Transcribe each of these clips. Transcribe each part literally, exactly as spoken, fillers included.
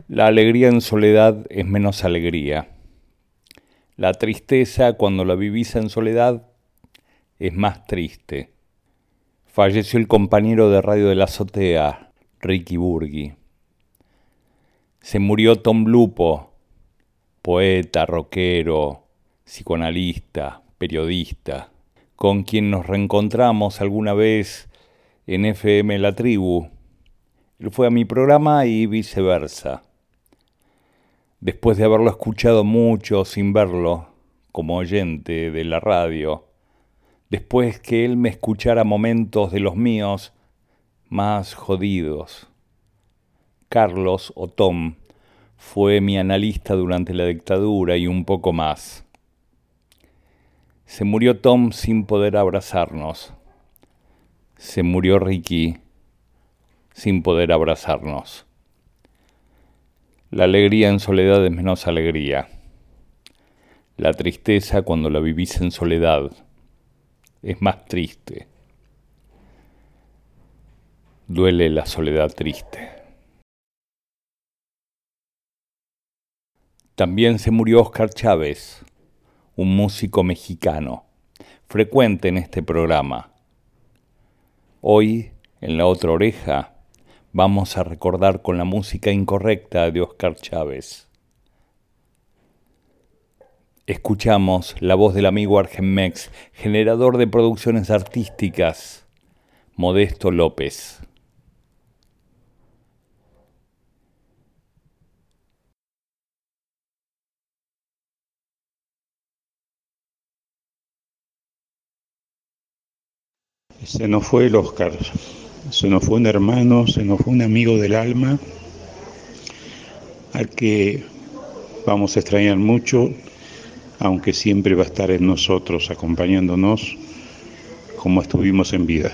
La alegría en soledad es menos alegría. La tristeza, cuando la vivís en soledad, es más triste. Falleció el compañero de radio de la azotea, Ricky Burgui. Se murió Tom Lupo, poeta, rockero, psicoanalista, periodista, con quien nos reencontramos alguna vez en F M La Tribu. Él fue a mi programa y viceversa. Después de haberlo escuchado mucho sin verlo, como oyente de la radio, después que él me escuchara momentos de los míos más jodidos. Carlos, o Tom, fue mi analista durante la dictadura y un poco más. Se murió Tom sin poder abrazarnos. Se murió Ricky sin poder abrazarnos. La alegría en soledad es menos alegría. La tristeza, cuando la vivís en soledad, es más triste. Duele la soledad triste. También se murió Oscar Chávez, un músico mexicano, frecuente en este programa. Hoy, en La Otra Oreja, vamos a recordar con la música incorrecta de Oscar Chávez. Escuchamos la voz del amigo Argenmex, generador de producciones artísticas, Modesto López. Se nos fue el Oscar, se nos fue un hermano, se nos fue un amigo del alma, al que vamos a extrañar mucho, aunque siempre va a estar en nosotros, acompañándonos como estuvimos en vida.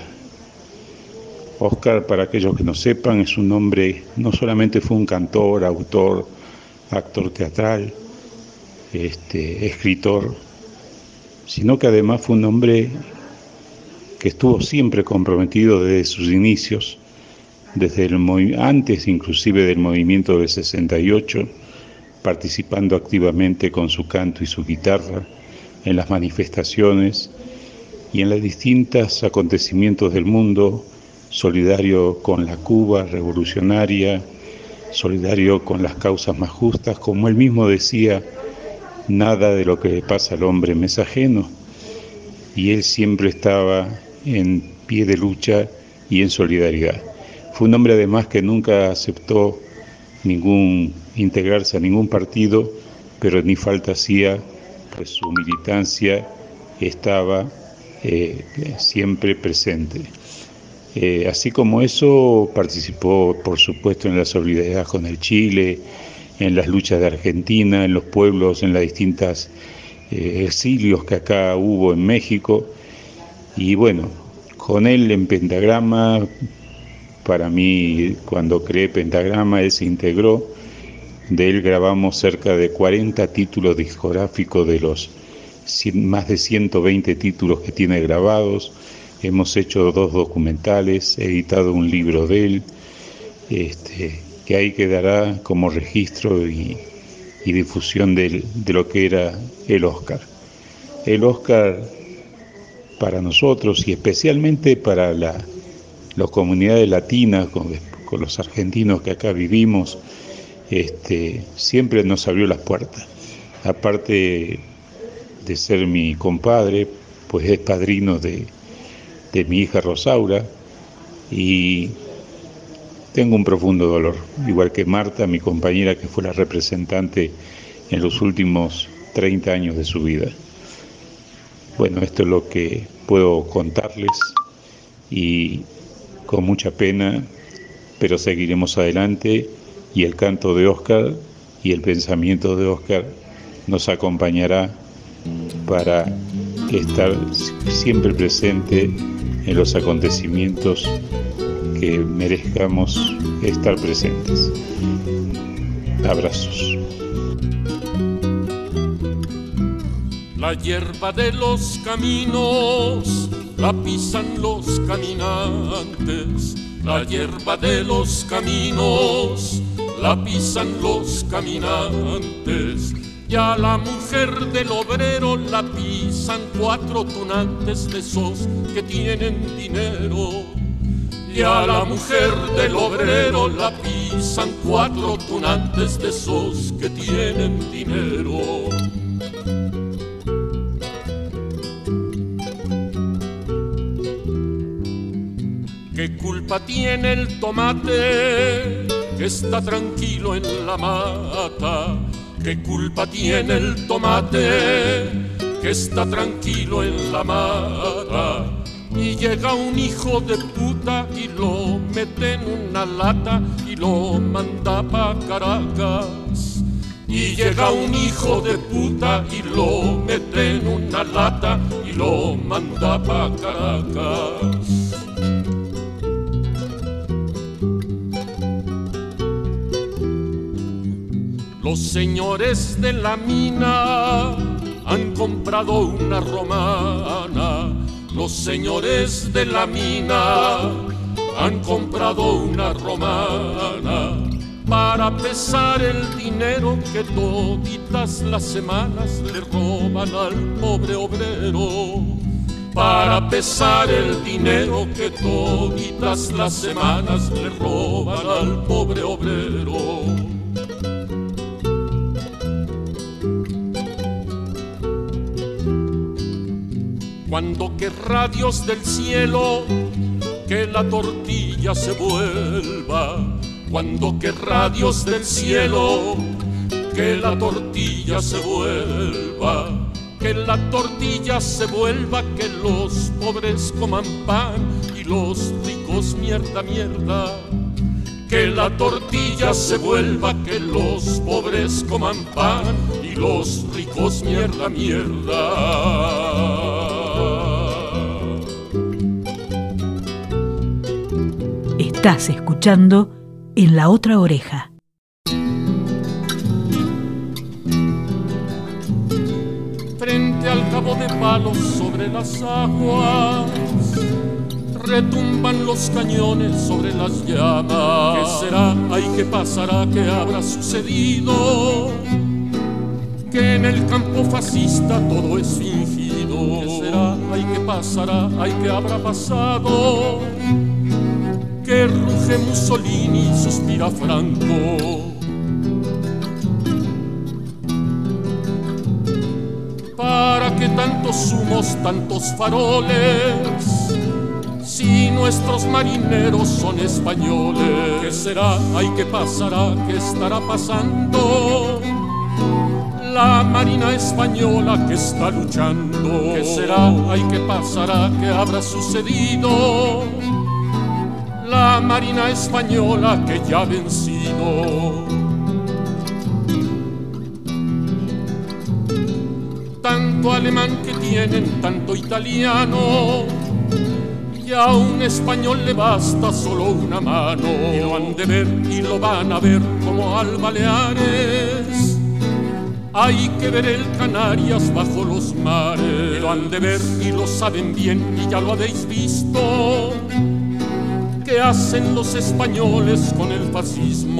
Oscar, para aquellos que no sepan, es un hombre, no solamente fue un cantor, autor, actor teatral, este, escritor, sino que además fue un hombre que estuvo siempre comprometido desde sus inicios, desde el movi- antes inclusive del movimiento del sesenta y ocho, participando activamente con su canto y su guitarra en las manifestaciones y en los distintos acontecimientos del mundo, solidario con la Cuba revolucionaria, solidario con las causas más justas, como él mismo decía, nada de lo que le pasa al hombre me es ajeno, y él siempre estaba en pie de lucha y en solidaridad. Fue un hombre además que nunca aceptó ningún integrarse a ningún partido, pero ni falta hacía, pues su militancia estaba eh, siempre presente. Eh, así como eso, participó por supuesto en la solidaridad con el Chile, en las luchas de Argentina, en los pueblos, en las distintas eh, exilios que acá hubo en México. Y bueno, con él en Pentagrama, para mí cuando creé Pentagrama, él se integró. De él grabamos cerca de cuarenta títulos discográficos de los cien, más de ciento veinte títulos que tiene grabados. Hemos hecho dos documentales, he editado un libro de él, este, que ahí quedará como registro y, y difusión de, de lo que era el Oscar. El Oscar, para nosotros y especialmente para la, las comunidades latinas, con, con los argentinos que acá vivimos, este, siempre nos abrió las puertas. Aparte de ser mi compadre, pues es padrino de, de mi hija Rosaura, y tengo un profundo dolor, igual que Marta, mi compañera, que fue la representante en los últimos treinta años de su vida. Bueno, esto es lo que puedo contarles y con mucha pena, pero seguiremos adelante, y el canto de Oscar y el pensamiento de Oscar nos acompañará para estar siempre presente en los acontecimientos que merezcamos estar presentes. Abrazos. La hierba de los caminos la pisan los caminantes, la hierba de los caminos la pisan los caminantes. Y a la mujer del obrero la pisan cuatro tunantes de esos que tienen dinero. Y a la mujer del obrero la pisan cuatro tunantes de esos que tienen dinero. ¿Qué culpa tiene el tomate que está tranquilo en la mata? ¿Qué culpa tiene el tomate que está tranquilo en la mata? Y llega un hijo de puta y lo mete en una lata y lo manda pa' Caracas. Y llega un hijo de puta y lo mete en una lata y lo manda pa' Caracas. Los señores de la mina han comprado una romana. Los señores de la mina han comprado una romana para pesar el dinero que toditas las semanas le roban al pobre obrero. Para pesar el dinero que toditas las semanas le roban al pobre obrero. Cuando querrá Dios del cielo que la tortilla se vuelva, cuando querrá Dios del cielo que la tortilla se vuelva, que la tortilla se vuelva, que los pobres coman pan y los ricos mierda, mierda. Que la tortilla se vuelva, que los pobres coman pan y los ricos mierda, mierda. Estás escuchando En la Otra Oreja. Frente al cabo de Palos sobre las aguas retumban los cañones sobre las llamas. ¿Qué será? Ay, ¿qué pasará? ¿Qué habrá sucedido? Que en el campo fascista todo es fingido. ¿Qué será? Ay, ¿qué pasará? Ay, ¿qué habrá pasado? Que ruge Mussolini y suspira Franco. ¿Para qué tantos humos, tantos faroles? Si nuestros marineros son españoles. ¿Qué será? Ay, ¿qué pasará? ¿Qué estará pasando? La marina española que está luchando. ¿Qué será? Ay, ¿qué pasará? ¿Qué habrá sucedido? La marina española que ya ha vencido. Tanto alemán que tienen, tanto italiano, y a un español le basta solo una mano. Y lo han de ver y lo van a ver como al Baleares. Hay que ver el Canarias bajo los mares. Y lo han de ver y lo saben bien y ya lo habéis visto. ¿Qué hacen los españoles con el fascismo?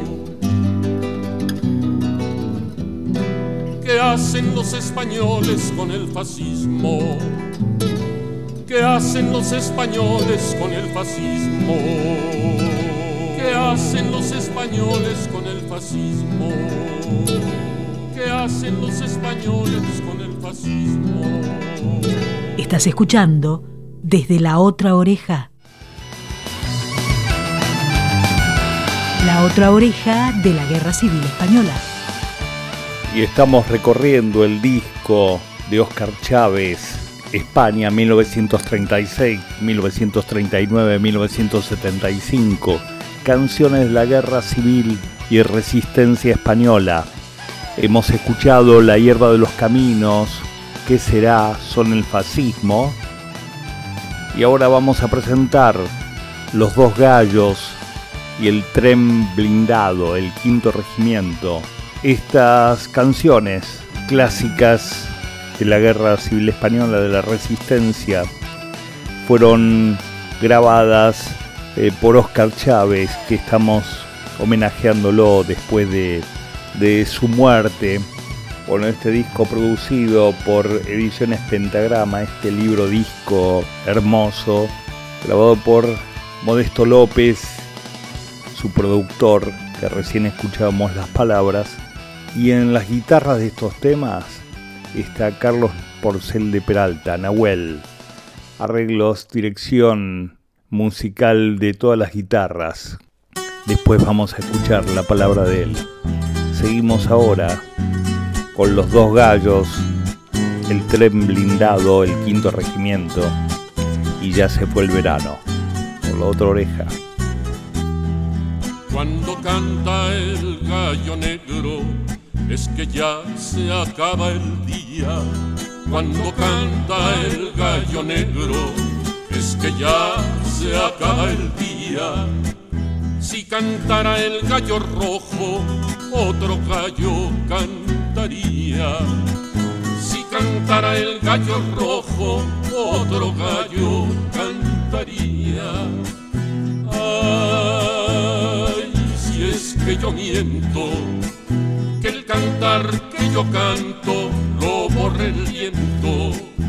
¿Qué hacen los españoles con el fascismo? ¿Qué hacen los españoles con el fascismo? ¿Qué hacen los españoles con el fascismo? ¿Qué hacen los españoles con el fascismo? Estás escuchando Desde la Otra Oreja. La Otra Oreja de la Guerra Civil Española. Y estamos recorriendo el disco de Óscar Chávez, España mil novecientos treinta y seis, mil novecientos treinta y nueve, mil novecientos setenta y cinco, canciones de la Guerra Civil y Resistencia Española. Hemos escuchado La hierba de los caminos, ¿Qué será? Son el fascismo. Y ahora vamos a presentar Los dos gallos y El tren blindado, el quinto regimiento. Estas canciones clásicas de la Guerra Civil Española, de la Resistencia, fueron grabadas eh, por Óscar Chávez, que estamos homenajeándolo después de, de su muerte, con este disco producido por Ediciones Pentagrama, este libro disco hermoso, grabado por Modesto López, su productor, que recién escuchábamos las palabras, y en las guitarras de estos temas está Carlos Porcel de Peralta, Nahuel, arreglos, dirección musical de todas las guitarras. Después vamos a escuchar la palabra de él. Seguimos ahora con Los Dos Gallos, El Tren Blindado, El Quinto Regimiento y Ya se fue el verano, por La Otra Oreja. Cuando canta el gallo negro es que ya se acaba el día. Cuando canta el gallo negro es que ya se acaba el día. Si cantara el gallo rojo, otro gallo cantaría. Si cantara el gallo rojo, otro gallo cantaría. Ay, si es que yo miento, que el cantar que yo canto lo borre el viento.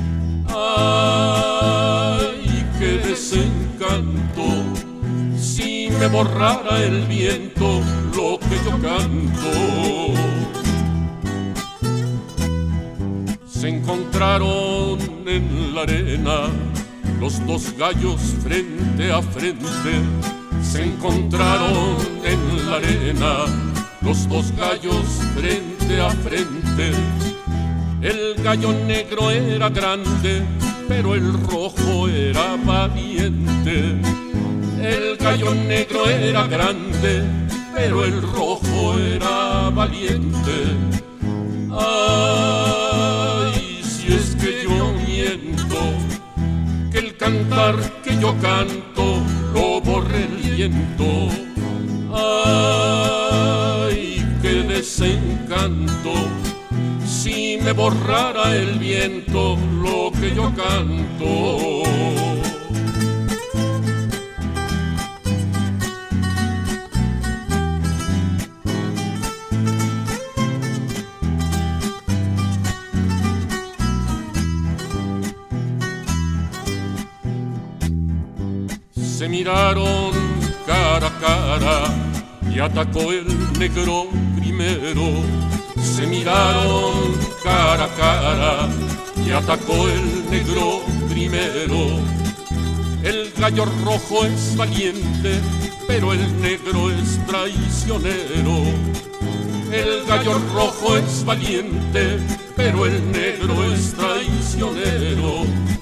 Ay, qué desencanto, si me borrara el viento lo que yo canto. Se encontraron en la arena los dos gallos frente a frente. Se encontraron en la arena los dos gallos frente a frente. El gallo negro era grande, pero el rojo era valiente. El gallo negro era grande, pero el rojo era valiente. Ay, si es que yo miento, que el cantar que yo canto lo borre el viento. Ay, qué desencanto, si me borrara el viento lo que yo canto. Se miraron cara a cara y atacó el negro primero. Se miraron cara a cara y atacó el negro primero. El gallo rojo es valiente, pero el negro es traicionero. El gallo rojo es valiente, pero el negro es traicionero.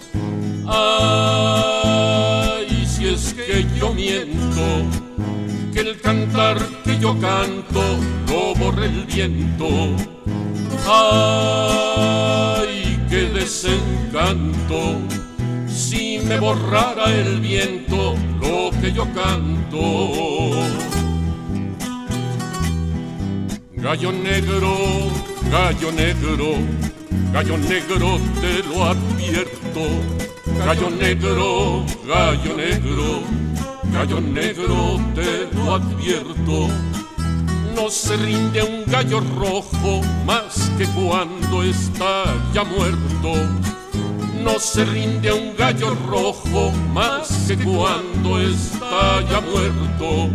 Ay, si es que yo miento, que el cantar que yo canto lo borre el viento. Ay, qué desencanto, si me borrara el viento lo que yo canto. Gallo negro, gallo negro, gallo negro te lo advierto. Gallo negro, gallo negro, gallo negro te lo advierto. No se rinde un gallo rojo más que cuando está ya muerto. No se rinde un gallo rojo más que cuando está ya muerto.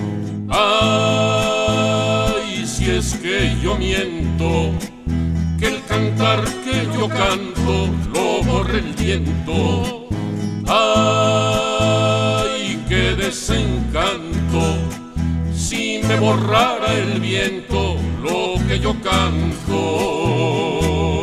Ay, si es que yo miento, que el cantar que yo canto lo borre el viento. Ay, qué desencanto, si me borrara el viento lo que yo canto.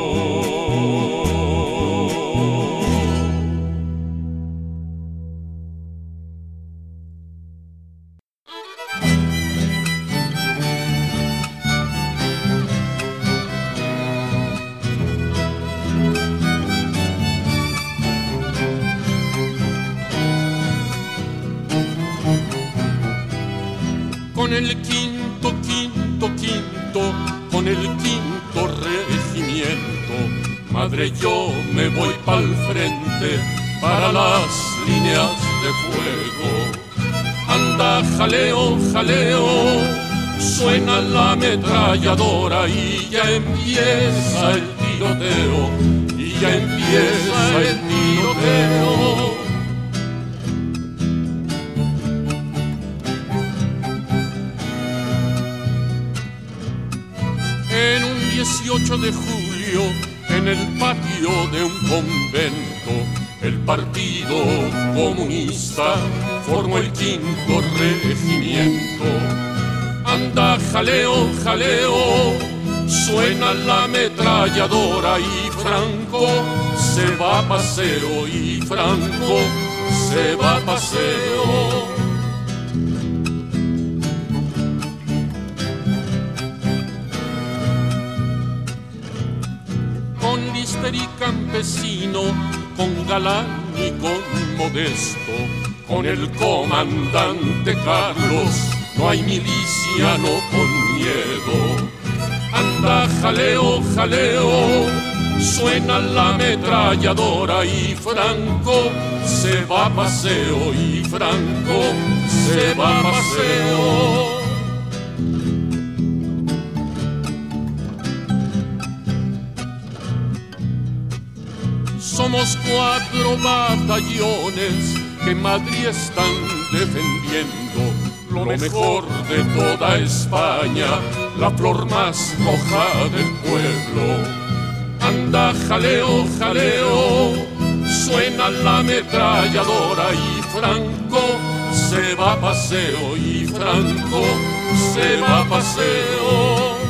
Con el quinto, quinto, quinto, con el quinto regimiento, madre, yo me voy pa'l frente para las líneas de fuego. A Anda, jaleo, jaleo, suena la ametralladora y ya empieza el tiroteo, y ya empieza el tiroteo. En un dieciocho de julio, en el patio de un convento, el Partido Comunista formó el quinto regimiento. Anda, jaleo, jaleo, suena la ametralladora y Franco se va a paseo, y Franco se va a paseo. Con Lister y Campesino, con Galán y con Modesto, con el comandante Carlos, no hay miliciano con miedo. Anda, jaleo, jaleo, suena la ametralladora y Franco se va a paseo, y Franco se va a paseo. Somos cuatro batallones que en Madrid están defendiendo lo mejor de toda España, la flor más roja del pueblo. Anda, jaleo, jaleo, suena la ametralladora y Franco se va a paseo, y Franco se va a paseo.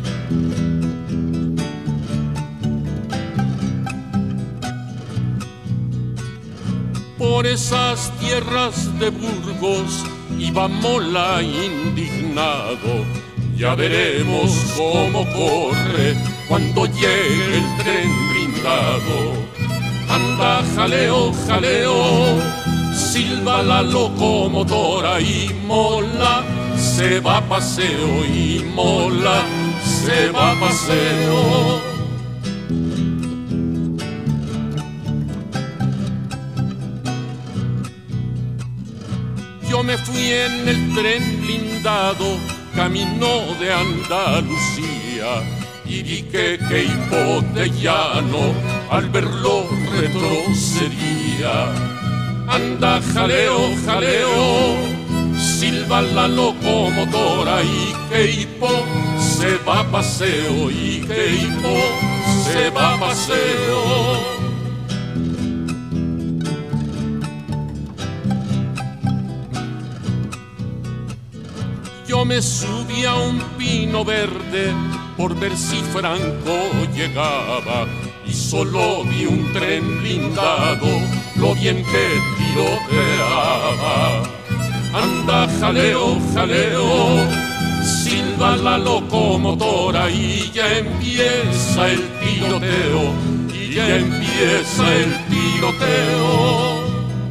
Por esas tierras de Burgos iba Mola indignado. Ya veremos cómo corre cuando llegue el tren blindado. Anda, jaleo, jaleo, silba la locomotora y Mola se va a paseo, y Mola se va a paseo. Yo me fui en el tren blindado, camino de Andalucía, y vi que Queipo de Llano al verlo retrocedía. Anda, jaleo, jaleo, silba la locomotora y Queipo se va a paseo, y Queipo se va a paseo. Yo me subí a un pino verde por ver si Franco llegaba, y solo vi un tren blindado, lo bien que tiroteaba. Anda, jaleo, jaleo, silba la locomotora y ya empieza el tiroteo, y ya empieza el tiroteo.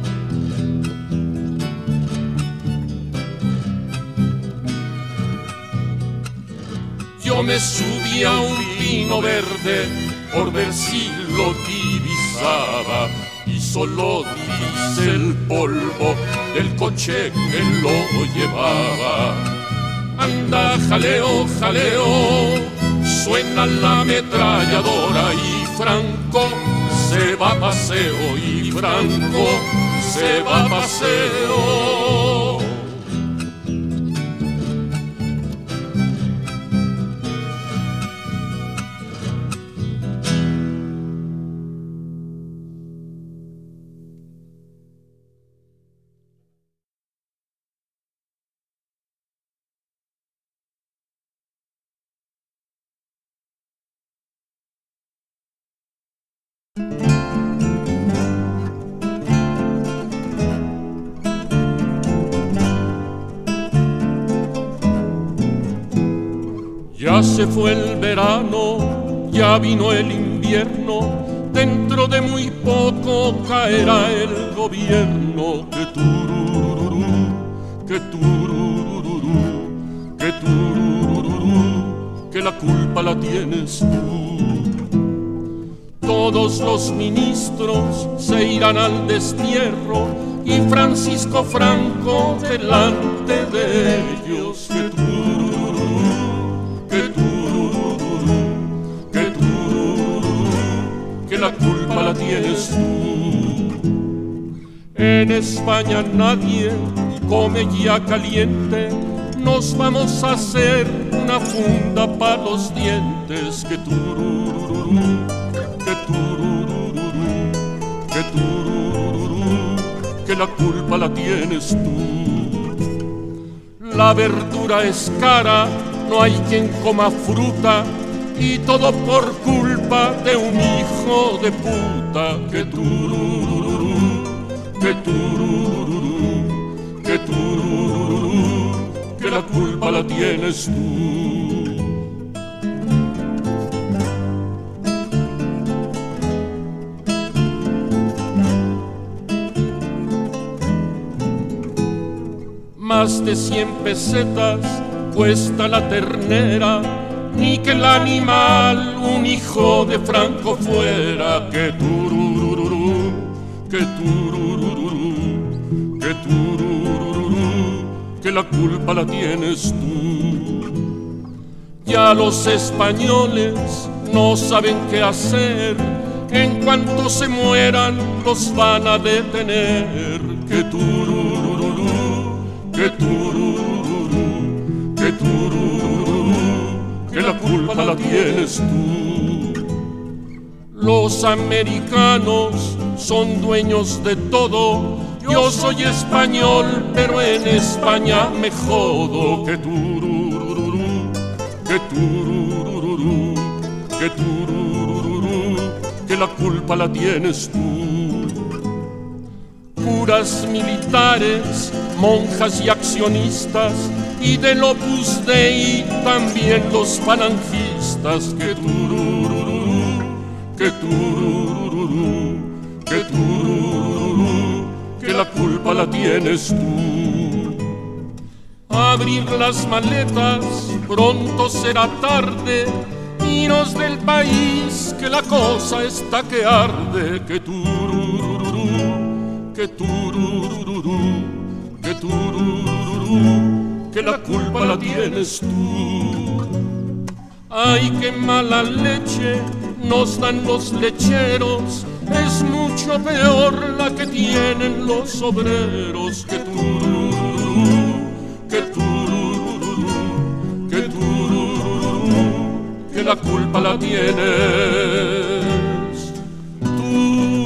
Yo me subí a un pino verde por ver si lo divisaba, y solo divisé el polvo del coche que lo llevaba. Anda, jaleo, jaleo, suena la ametralladora y Franco se va a paseo, y Franco se va a paseo. Ya se fue el verano, ya vino el invierno, dentro de muy poco caerá el gobierno. Que turururú, que turururú, que turururú, que la culpa la tienes tú. Todos los ministros se irán al destierro, y Francisco Franco delante de ellos. Que tururú, que tururú, que tururú, que la culpa la tienes tú. En España nadie come ya caliente, nos vamos a hacer una funda para los dientes. Que tururú, que tururú, que tururú, que la culpa la tienes tú. La verdura es cara, no hay quien coma fruta, y todo por culpa de un hijo de puta. Que tururú, que tururú, que tururú, que la culpa la tienes tú. Más de cien pesetas cuesta la ternera, ni que el animal un hijo de Franco fuera. Que tururú, que tururú, que tururú, que la culpa la tienes tú. Ya los españoles no saben qué hacer, en cuanto se mueran los van a detener. Que tururú, que tururú, que tururú, que la culpa la tienes tú. Los americanos son dueños de todo, yo soy español, pero en España me jodo. Que tururú, que tururú, que tururú, que la culpa la tienes tú. Curas militares, monjas y accionistas, y del Opus Dei también los falangistas. Que tururú, que tururú, que tururú, que la culpa la tienes tú. Abrir las maletas, pronto será tarde, iros del país, que la cosa está que arde. Que tururú, que tururú, que tururú, que la culpa la tienes tú. Ay, qué mala leche nos dan los lecheros, es mucho peor la que tienen los obreros. Que tururú, que tururú, que tururú, que la culpa la tienes tú.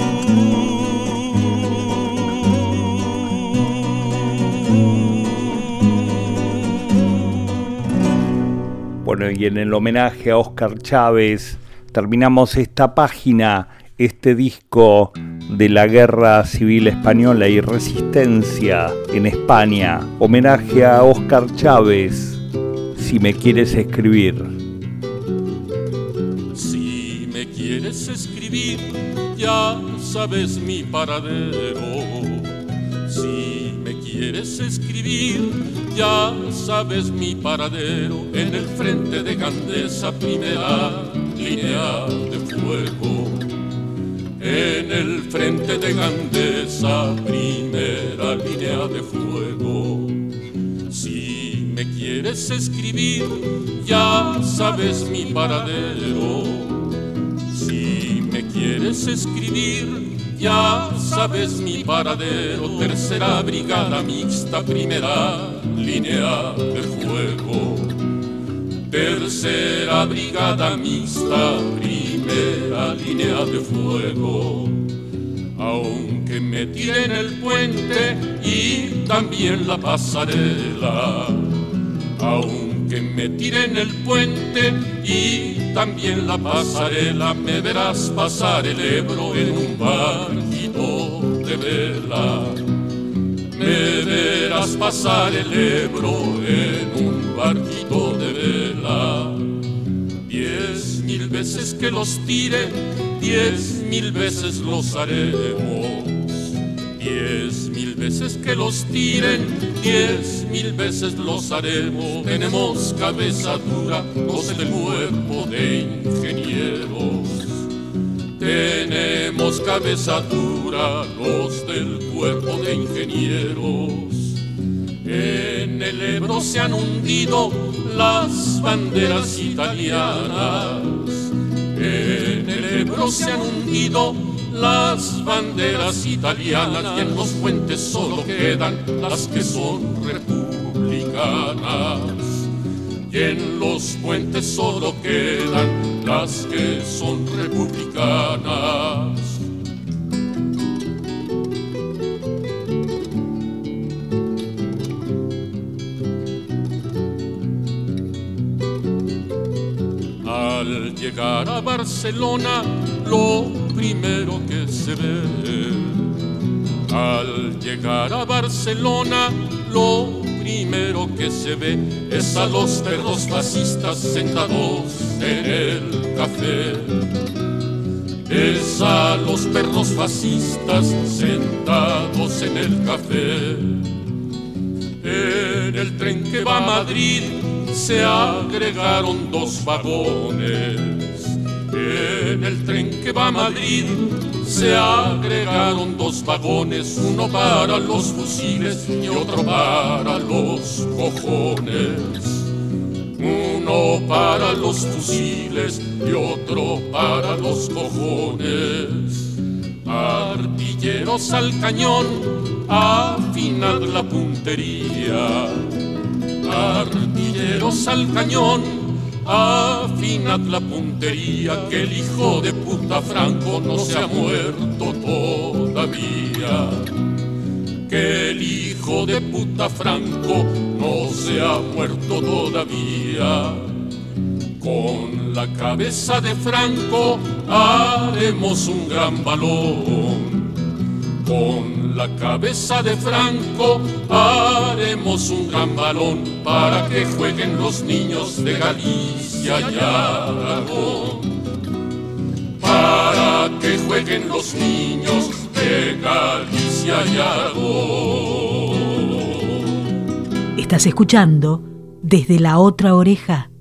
Bueno, y en el homenaje a Óscar Chávez terminamos esta página, este disco de la Guerra Civil Española y Resistencia en España. Homenaje a Óscar Chávez, Si me quieres escribir. Si me quieres escribir, ya sabes mi paradero. Si me quieres escribir, ya sabes mi paradero. En el frente de Gandesa, primera línea de fuego. En el frente de Gandesa, primera línea de fuego. Si me quieres escribir, ya sabes mi paradero. Si me quieres escribir, ya sabes mi paradero. Tercera brigada mixta, primera línea de fuego. Tercera brigada mixta, primera línea de fuego. Aunque me tiren el puente y también la pasarela, aunque me tiren el puente y también la pasarela, me verás pasar el Ebro en un barquito de vela. Me verás pasar el Ebro en un barquito de vela. Diez mil veces que los tiren, diez mil veces los haremos. Diez mil veces que los tiren, diez mil veces los haremos. Tenemos cabeza dura, los del cuerpo de ingenieros. Tenemos cabeza dura, veteranos del cuerpo de ingenieros. En el Ebro se han hundido las banderas italianas. En el Ebro se han hundido las banderas italianas y en los puentes solo quedan las que son republicanas. Y en los puentes solo quedan las que son republicanas. Al llegar a Barcelona, lo primero que se ve, al llegar a Barcelona, lo primero que se ve es a los perros fascistas sentados en el café. Es a los perros fascistas sentados en el café. En el tren que va a Madrid se agregaron dos vagones. En el tren que va a Madrid se agregaron dos vagones, uno para los fusiles y otro para los cojones. Uno para los fusiles y otro para los cojones. Artilleros al cañón, afinad la puntería. Artilleros al cañón, afinad la puntería, que el hijo de puta Franco no se ha muerto todavía. Que el hijo de puta Franco no se ha muerto todavía. Con la cabeza de Franco haremos un gran balón. Con la cabeza de Franco haremos un gran balón para que jueguen los niños de Galicia y Aragón. Para que jueguen los niños de Galicia y Aragón. Estás escuchando Desde la Otra Oreja.